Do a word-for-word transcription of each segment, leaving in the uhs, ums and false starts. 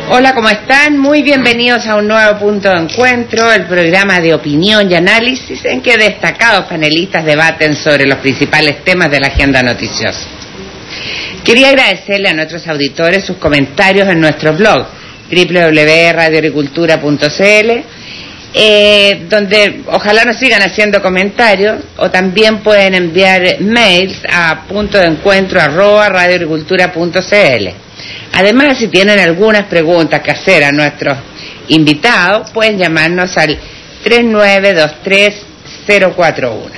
Hola, ¿cómo están? Muy bienvenidos a un nuevo punto de encuentro, el programa de opinión y análisis en que destacados panelistas debaten sobre los principales temas de la agenda noticiosa. Quería agradecerle a nuestros auditores sus comentarios en nuestro blog doble u doble u doble u punto radio agricultura punto c l, eh, donde ojalá nos sigan haciendo comentarios, o también pueden enviar mails a punto de encuentro arroba radio agricultura punto c l. Además, si tienen algunas preguntas que hacer a nuestros invitados, pueden llamarnos al tres nueve dos tres cero cuatro uno.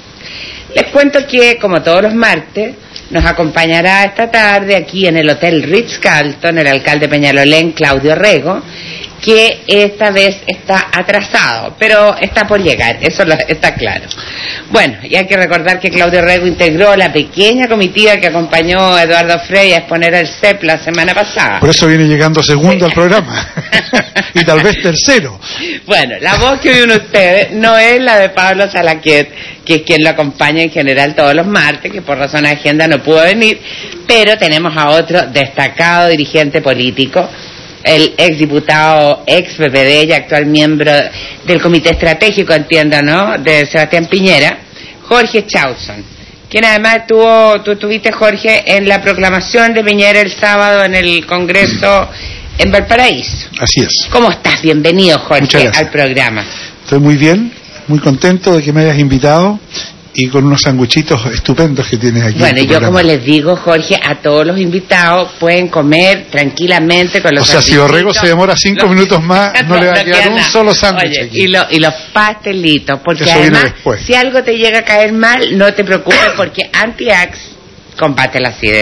Les cuento que, como todos los martes, nos acompañará esta tarde aquí en el Hotel Ritz-Carlton el alcalde Peñalolén, Claudio Rego, que esta vez está atrasado, pero está por llegar, eso lo, está claro. Bueno, y hay que recordar que Claudio Rego integró la pequeña comitiva que acompañó a Eduardo Frei a exponer el C E P la semana pasada. Por eso viene llegando segundo al programa, y tal vez tercero. Bueno, la voz que oyen ustedes no es la de Pablo Salaquet, que es quien lo acompaña en general todos los martes, que por razones de agenda no pudo venir, pero tenemos a otro destacado dirigente político, el exdiputado, ex P P D y actual miembro del Comité Estratégico, entiendo, ¿no?, de Sebastián Piñera, Jorge Chauson, quien además estuvo, tú estuviste, Jorge, en la proclamación de Piñera el sábado en el Congreso en Valparaíso. Así es. ¿Cómo estás? Bienvenido, Jorge, al programa. Estoy muy bien, muy contento de que me hayas invitado, y con unos sanguchitos estupendos que tienes aquí. Bueno, en tu yo programa. Como les digo, Jorge, a todos los invitados pueden comer tranquilamente con los O sea, si Orrego se demora cinco los... minutos más, no, no le va a quedar un nada. solo sándwich aquí. Y, lo, y los pastelitos, porque eso además, si algo te llega a caer mal, no te preocupes, porque Antiax combate la acidez.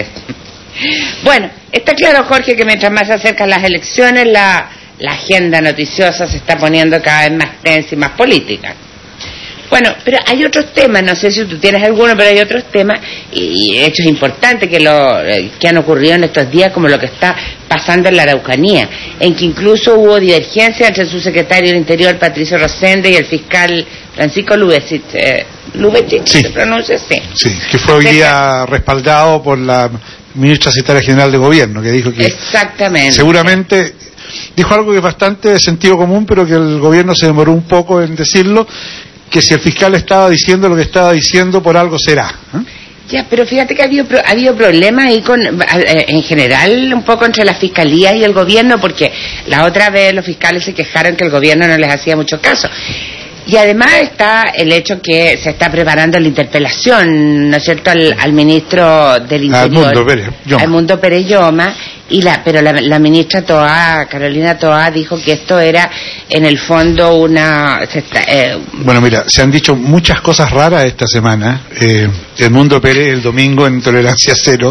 Bueno, está claro, Jorge, que mientras más se acercan las elecciones, la, la agenda noticiosa se está poniendo cada vez más tensa y más política. Bueno, pero hay otros temas, no sé si tú tienes alguno, pero hay otros temas y hechos importantes que lo que han ocurrido en estos días, como lo que está pasando en la Araucanía, en que incluso hubo divergencia entre su secretario del Interior, Patricio Rosende, y el fiscal Francisco Lubecich, eh, Lubecich, sí. ¿se pronuncia? Sí. Sí, que fue hoy día respaldado por la ministra secretaria general de Gobierno, que dijo que exactamente, seguramente dijo algo que es bastante de sentido común, pero que el Gobierno se demoró un poco en decirlo, que si el fiscal estaba diciendo lo que estaba diciendo, por algo será. ¿eh? Ya, pero fíjate que ha habido, ha habido problemas ahí con, en general, un poco entre la fiscalía y el gobierno, porque la otra vez los fiscales se quejaron que el gobierno no les hacía mucho caso. Y además está el hecho que se está preparando la interpelación, ¿no es cierto?, al, al ministro del Interior, Edmundo Pérez Lloma. Edmundo Pérez Lloma, y la, pero la, la ministra Toá, Carolina Toá, dijo que esto era, en el fondo, una... Se está, eh, bueno, mira, se han dicho muchas cosas raras esta semana. Eh, Edmundo Pérez, el domingo, en Tolerancia Cero,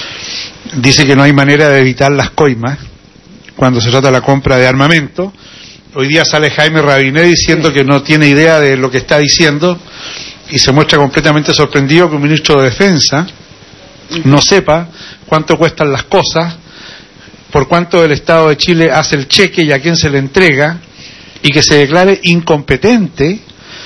dice que no hay manera de evitar las coimas cuando se trata de la compra de armamento. Hoy día sale Jaime Rabinet diciendo que no tiene idea de lo que está diciendo, y se muestra completamente sorprendido que un ministro de Defensa no sepa cuánto cuestan las cosas, por cuánto el Estado de Chile hace el cheque y a quién se le entrega, y que se declare incompetente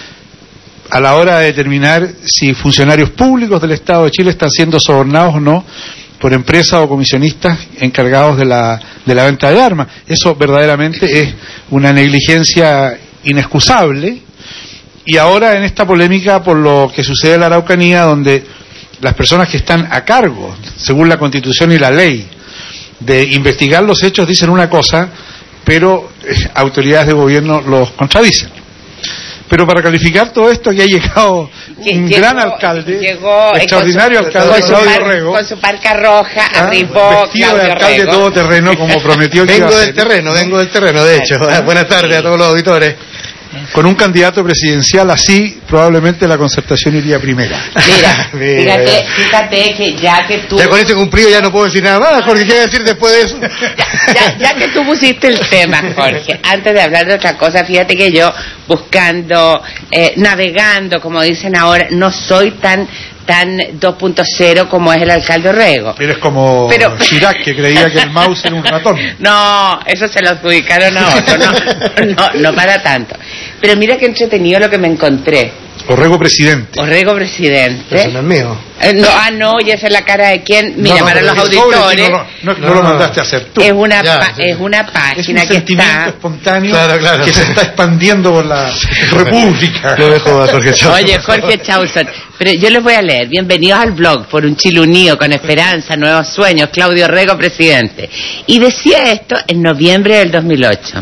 a la hora de determinar si funcionarios públicos del Estado de Chile están siendo sobornados o no por empresas o comisionistas encargados de la de la venta de armas. Eso verdaderamente es una negligencia inexcusable. Y ahora, en esta polémica por lo que sucede en la Araucanía, donde las personas que están a cargo, según la Constitución y la ley, de investigar los hechos dicen una cosa, pero eh, autoridades de gobierno los contradicen. Pero para calificar todo esto, aquí ha llegado un llegó, gran alcalde, llegó, extraordinario su, alcalde, Claudio par, Rego. Con su parca roja, ¿Ah? arribó vestido Claudio de alcalde Rego. todoterreno, como prometió que vengo iba a del ser. terreno, vengo del terreno, de hecho. ¿Ah? Buenas tardes Sí. a todos los auditores. Con un candidato presidencial así, probablemente la Concertación iría primera. Mira, Mira, fíjate, ya. fíjate que ya que tú... Ya con ese cumplido ya no puedo decir nada más, Jorge, ¿qué voy a decir después de eso? Ya, ya, ya que tú pusiste el tema, Jorge, antes de hablar de otra cosa, fíjate que yo buscando, eh, navegando, como dicen ahora, no soy tan tan dos punto cero como es el alcalde Rego. Eres como Pero... Chirac, que creía que el mouse era un ratón. No, eso se lo adjudicaron a otro, no, no, no para tanto. Pero mira qué entretenido lo que me encontré. Orrego presidente. Orrego presidente. Eso no es mío. Eh, no, ah, no, y esa es la cara de quién. Mira, No, no, para pero los el sobre auditores. sí no, no, no, No, lo no. mandaste a hacer tú. Es una, Ya, pa- sí. es una Es un página que sentimiento está. espontáneo Claro, claro. que se está expandiendo por la República. Lo dejo a Jorge Chávez. Oye, Jorge Chauson, pero yo les voy a leer. Bienvenidos al blog por un Chile unido, con esperanza, nuevos sueños. Claudio Orrego, presidente. Y decía esto en noviembre del dos mil ocho.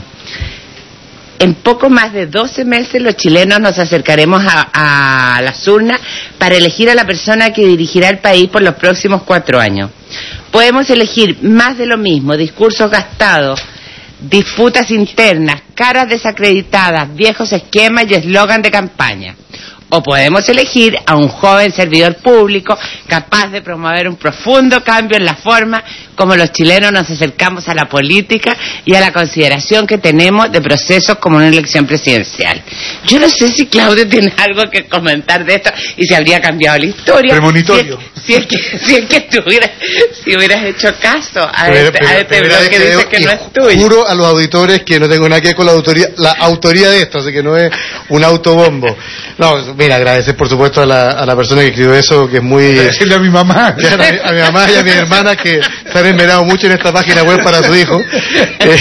En poco más de doce meses los chilenos nos acercaremos a, a las urnas para elegir a la persona que dirigirá el país por los próximos cuatro años. Podemos elegir más de lo mismo, discursos gastados, disputas internas, caras desacreditadas, viejos esquemas y eslogan de campaña. O podemos elegir a un joven servidor público capaz de promover un profundo cambio en la forma como los chilenos nos acercamos a la política y a la consideración que tenemos de procesos como una elección presidencial. Yo no sé si Claudio tiene algo que comentar de esto y si habría cambiado la historia. Premonitorio. Si es, si es que, si es que tuviera, si hubieras hecho caso a Pero- este, pero- a este primera blog vez que dice veo que y no es tuyo. Juro a los auditores que no tengo nada que ver con la autoría, la autoría de esto, así que no es un autobombo. No, mira, agradecer por supuesto a la, a la persona que escribió eso, que es muy... Decirle a mi mamá. Claro, a, mi, a mi mamá y a mi hermana que se han esmerado mucho en esta página web para su hijo. Eh,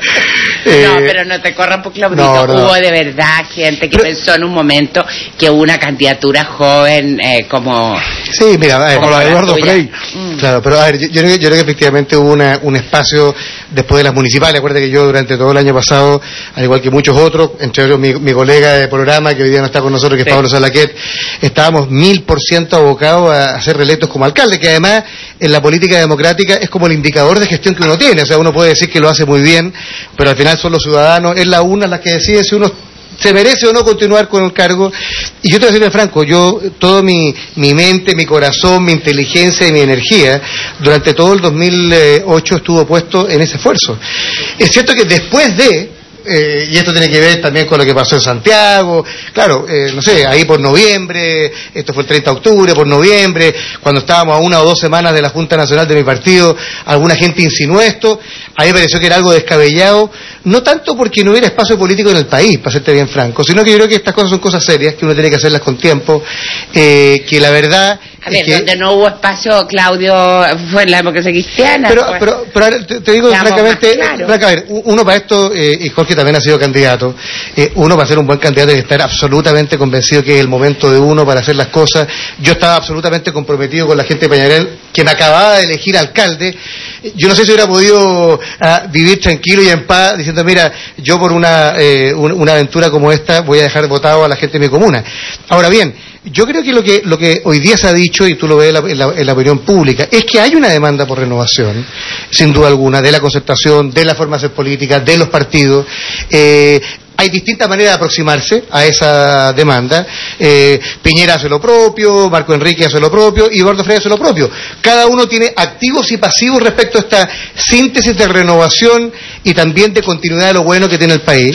No, eh, pero no te corran por Claudito. no, no. Hubo de verdad gente que Pero- pensó en un momento que hubo una candidatura joven eh, como... Sí, mira, a ver, Como la de Eduardo tuya. Frei. Mm. Claro, pero a ver, yo, yo creo, que- yo creo que efectivamente hubo una, un espacio después de las municipales. Acuérdate que yo durante todo el año pasado, al igual que muchos otros, entre ellos mi, mi colega de programa que hoy día no está con nosotros, que es Sí. Pablo Salaquet, estábamos mil por ciento abocados a ser reelectos como alcalde, que además en la política democrática es como el indicador de gestión que uno tiene. O sea, uno puede decir que lo hace muy bien, pero al final son los ciudadanos, es la una las que decide si uno se merece o no continuar con el cargo. Y yo te voy a decirle, Franco, yo, todo mi, mi mente, mi corazón, mi inteligencia y mi energía, durante todo el dos mil ocho estuvo puesto en ese esfuerzo. Es cierto que después de, eh, y esto tiene que ver también con lo que pasó en Santiago, claro, eh, no sé, ahí por noviembre, esto fue el treinta de octubre, por noviembre, cuando estábamos a una o dos semanas de la Junta Nacional de mi partido, alguna gente insinuó esto, a mí me pareció que era algo descabellado, no tanto porque no hubiera espacio político en el país, para serte bien franco, sino que yo creo que estas cosas son cosas serias, que uno tiene que hacerlas con tiempo, eh, que la verdad... A ver, es que, donde no hubo espacio, Claudio, fue en la democracia cristiana. pero, pues. pero, pero a ver, te, te digo Seamos francamente, más claros. Franca, a ver, uno para esto, eh, y Jorge también ha sido candidato, eh, uno para ser un buen candidato tiene que estar absolutamente convencido que es el momento de uno para hacer las cosas. Yo estaba absolutamente comprometido con la gente de Peñarol, que me acababa de elegir alcalde. Yo no sé si hubiera podido ah, vivir tranquilo y en paz diciendo, mira, yo por una, eh, un- una aventura como esta voy a dejar votado a la gente de mi comuna. Ahora bien, yo creo que lo que lo que hoy día se ha dicho, y tú lo ves en la, en la- en la opinión pública, es que hay una demanda por renovación, sin duda alguna, de la concertación, de las formaciones políticas, de los partidos. Eh, hay distintas maneras de aproximarse a esa demanda. Eh, Piñera hace lo propio, Marco Enrique hace lo propio, y Eduardo Frei hace lo propio. Cada uno tiene activos y pasivos respecto a esta síntesis de renovación y también de continuidad de lo bueno que tiene el país.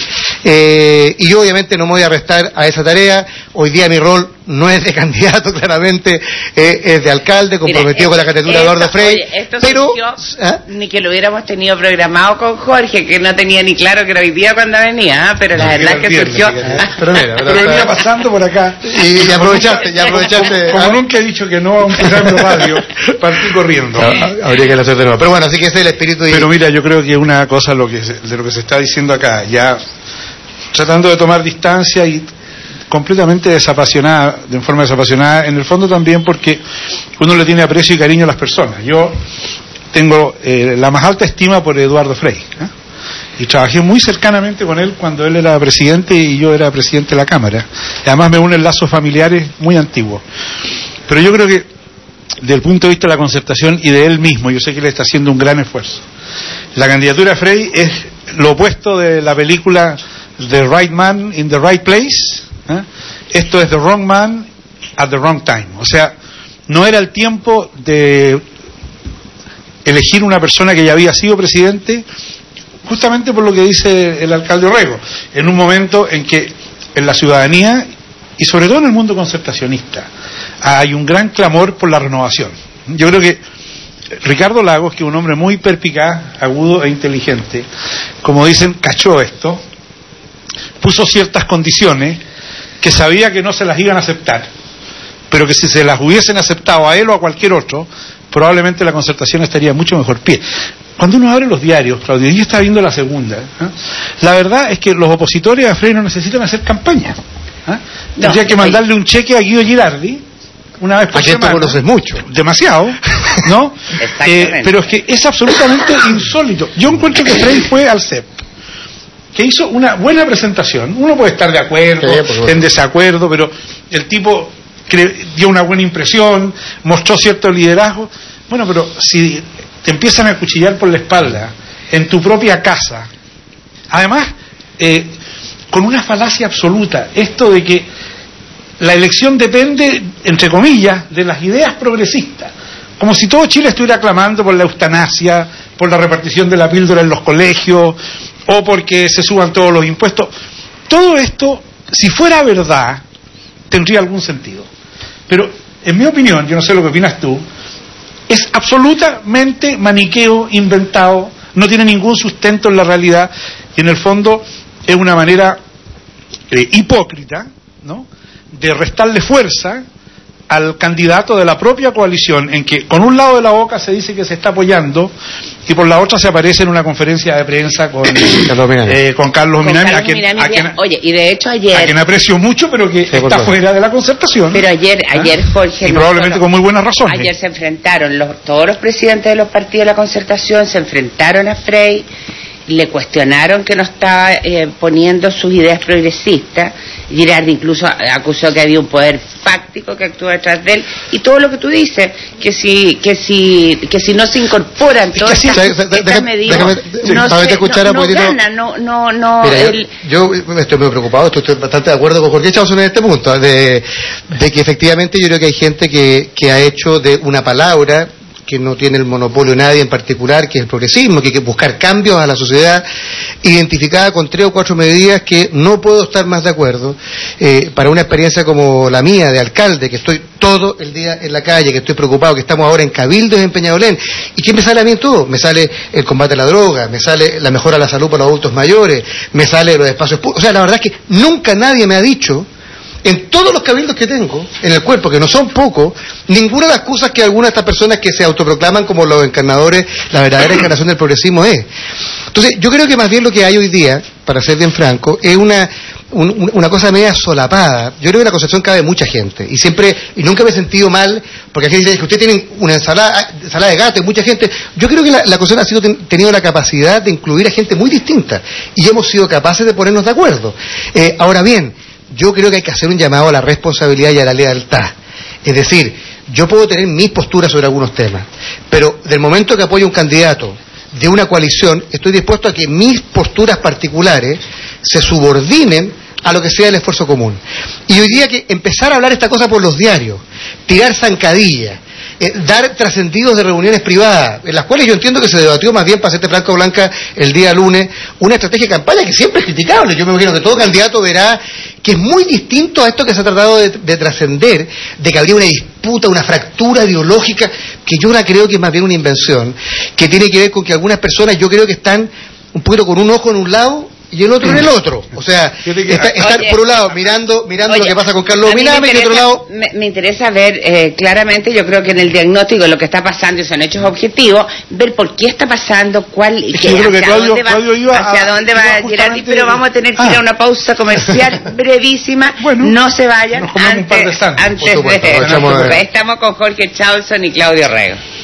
Eh, y yo obviamente no me voy a restar a esa tarea. Hoy día mi rol no es de candidato, claramente, eh, es de alcalde, comprometido Mira, con la esto- candidatura de Eduardo esto- Frei. oye, esto pero, surgió ¿ah? ni que lo hubiéramos tenido programado con Jorge, que no tenía ni claro que era hoy día cuando venía, ¿ah? pero la No, verdad es era que el viernes, surgió... si querés. Pero mira, Pero venía pasando por acá. y, y aprovechaste, y aprovechaste. Como nunca he dicho que no a un programa de radio, partí corriendo. Ah, habría que hacer de nuevo. Pero bueno, así que ese es el espíritu. Y... Pero mira, yo creo que una cosa lo que se- de lo que se está diciendo acá, ya tratando de tomar distancia y completamente desapasionada, de forma desapasionada, en el fondo también porque uno le tiene aprecio y cariño a las personas. Yo tengo eh, la más alta estima por Eduardo Frei, ¿eh? Y trabajé muy cercanamente con él cuando él era presidente y yo era presidente de la Cámara. Además me unen lazos familiares muy antiguos. Pero yo creo que desde el punto de vista de la concertación y de él mismo, yo sé que él está haciendo un gran esfuerzo. La candidatura de Frei es lo opuesto de la película The Right Man in the Right Place. ¿eh? Esto es The Wrong Man at the Wrong Time. O sea, no era el tiempo de elegir una persona que ya había sido presidente, justamente por lo que dice el alcalde Orrego, en un momento en que en la ciudadanía y sobre todo en el mundo concertacionista hay un gran clamor por la renovación. Yo creo que Ricardo Lagos, que es un hombre muy perspicaz, agudo e inteligente, como dicen, cachó esto, puso ciertas condiciones que sabía que no se las iban a aceptar, pero que si se las hubiesen aceptado a él o a cualquier otro, probablemente la Concertación estaría en mucho mejor pie. Cuando uno abre los diarios, Claudio, y yo estaba viendo la segunda, ¿eh? La verdad es que los opositores a Frei no necesitan hacer campaña. ¿eh? No, Tendría que mandarle un cheque a Guido Girardi una vez por semana. Aquí tú conoces mucho. Demasiado, ¿no? eh, pero es que es absolutamente insólito. Yo encuentro que Frei fue al C E P, que hizo una buena presentación. Uno puede estar de acuerdo, sí, en desacuerdo, pero el tipo dio una buena impresión, mostró cierto liderazgo. Bueno, pero si te empiezan a acuchillar por la espalda en tu propia casa, además eh, con una falacia absoluta, esto de que la elección depende, entre comillas, de las ideas progresistas, como si todo Chile estuviera clamando por la eutanasia, por la repartición de la píldora en los colegios, o porque se suban todos los impuestos. Todo esto, si fuera verdad, tendría algún sentido. Pero, en mi opinión, yo no sé lo que opinas tú, es absolutamente maniqueo, inventado, no tiene ningún sustento en la realidad, y en el fondo es una manera eh, hipócrita, ¿no?, de restarle fuerza al candidato de la propia coalición, en que con un lado de la boca se dice que se está apoyando y por la otra se aparece en una conferencia de prensa con Carlos Minami, eh, con Carlos Minami, a quien, a quien, oye, y de hecho ayer, a quien aprecio mucho, pero que sí, está fuera de la Concertación. Pero ayer, ¿eh? ayer Jorge, y probablemente con muy buenas razones. Ayer se enfrentaron los, todos los presidentes de los partidos de la Concertación, se enfrentaron a Frei, le cuestionaron que no estaba eh, poniendo sus ideas progresistas. Girardi incluso acusó que había un poder fáctico que actúa detrás de él, y todo lo que tú dices, que si que si que si no se incorporan todas estas, estas medidas, no se escuchara, no, no gana, no no no Mira, el... yo, yo estoy muy preocupado, estoy bastante de acuerdo con Jorge Chauson en este punto, de, de que efectivamente yo creo que hay gente que, que ha hecho de una palabra que no tiene el monopolio nadie en particular, que es el progresismo, que hay que buscar cambios a la sociedad, identificada con tres o cuatro medidas que no puedo estar más de acuerdo. Eh, para una experiencia como la mía de alcalde, que estoy todo el día en la calle, que estoy preocupado, que estamos ahora en cabildos en Peñalolén, ¿y qué me sale a mí en todo? Me sale el combate a la droga, me sale la mejora a la salud para los adultos mayores, me sale los espacios públicos. O sea, la verdad es que nunca nadie me ha dicho, en todos los cabildos que tengo en el cuerpo, que no son pocos, ninguna de las cosas que algunas de estas personas que se autoproclaman como los encarnadores, la verdadera encarnación del progresismo es. Entonces, yo creo que más bien lo que hay hoy día, para ser bien franco, es una un, una cosa media solapada. Yo creo que en la Concepción cabe mucha gente, y siempre, y nunca me he sentido mal, porque aquí dice que ustedes tienen una ensalada, ensalada de gato y mucha gente. Yo creo que la, la Concepción ha sido, ten, tenido la capacidad de incluir a gente muy distinta, y hemos sido capaces de ponernos de acuerdo. Eh, ahora bien, yo creo que hay que hacer un llamado a la responsabilidad y a la lealtad. Es decir, yo puedo tener mis posturas sobre algunos temas, pero del momento que apoyo a un candidato de una coalición, estoy dispuesto a que mis posturas particulares se subordinen a lo que sea el esfuerzo común. Y hoy día que empezar a hablar esta cosa por los diarios, tirar zancadillas, Eh, dar trascendidos de reuniones privadas, en las cuales yo entiendo que se debatió más bien, para serte franco Blanca, el día lunes, una estrategia de campaña que siempre es criticable. Yo me imagino que todo candidato verá que es muy distinto a esto que se ha tratado de, de trascender, de que habría una disputa, una fractura ideológica, que yo ahora creo que es más bien una invención, que tiene que ver con que algunas personas, yo creo que están un poquito con un ojo en un lado y el otro en el otro. O sea, está, estar oye, por un lado mirando mirando oye, lo que pasa con Carlos Minami, y por otro lado... Me, me interesa ver eh, claramente, yo creo que en el diagnóstico de lo que está pasando, y son hechos objetivos, ver por qué está pasando, cuál, es que, hacia, que Claudio, dónde va, Claudio iba hacia a, dónde va Girardi, pero vamos a tener que ah. ir a una pausa comercial brevísima. Bueno, no se vayan antes, antes de... Supuesto, Estamos con Jorge Chauson y Claudio Rego.